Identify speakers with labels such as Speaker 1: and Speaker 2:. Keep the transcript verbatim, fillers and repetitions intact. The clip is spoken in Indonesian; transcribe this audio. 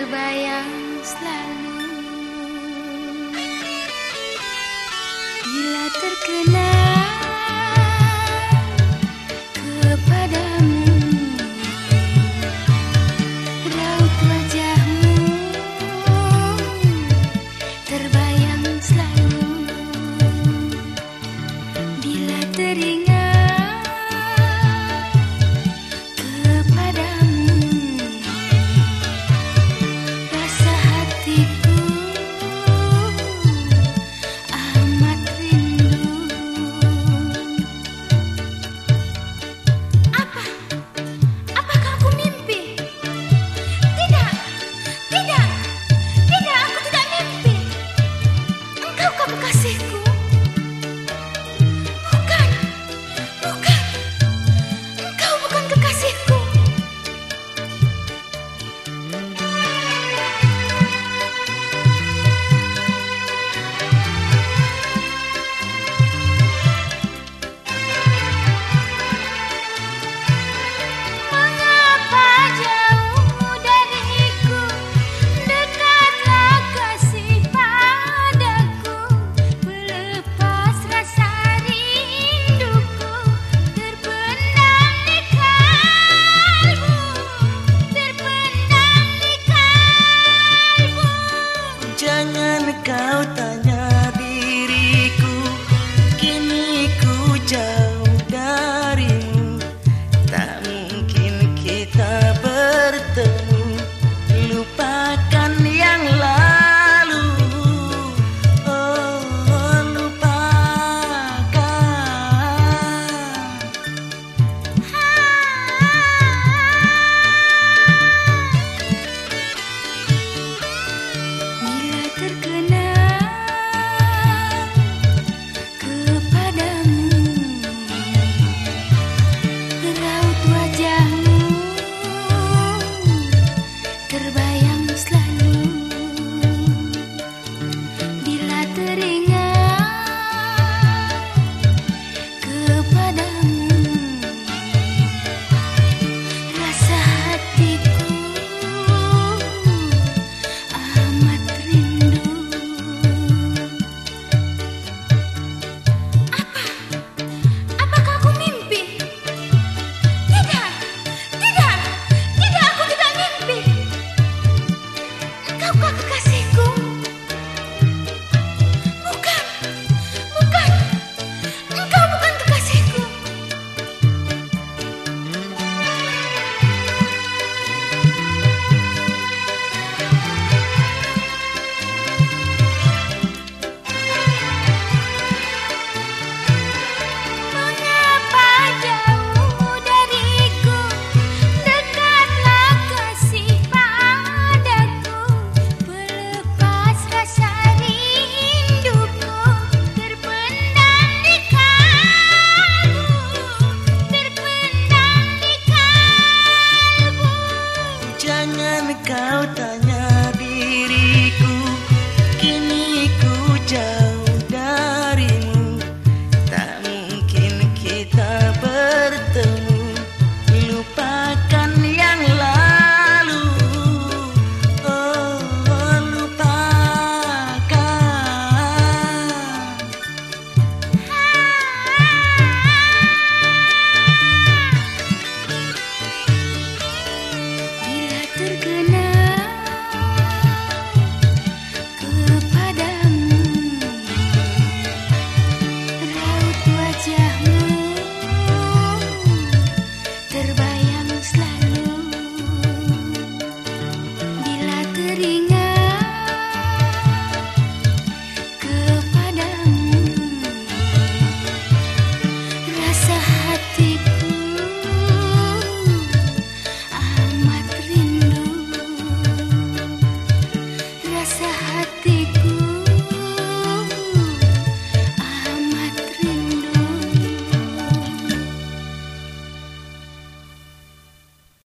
Speaker 1: terbayang selalu bila terkenal kepadamu. Raut wajahmu terbayang selalu bila teringat
Speaker 2: kau tanya diriku, kini ku jauh darimu. Tak mungkin kita bertemu, lupakan yang lalu. Oh, lupakan.
Speaker 1: Bila terkenal kepadamu, raut wajahmu terbayang selalu bila teringat kepadamu. Rasa hatiku amat rindu. Apa? Apakah aku mimpi? Tidak, tidak, tidak, aku tidak mimpi. Engaukah kekasihku? Bukan, bukan, engkau bukan kekasihku. Mengapa jauh dariku, dekatlah kasih padaku. Pelepas rasa rinduku, terpendam di kalbu, terpendam di kalbu.
Speaker 2: Jangan kau tanya diriku, kini ku jauh darimu. Tak mungkin kita bertemu, lupakan yang lalu. Oh, lupakan.
Speaker 1: Bila terkenal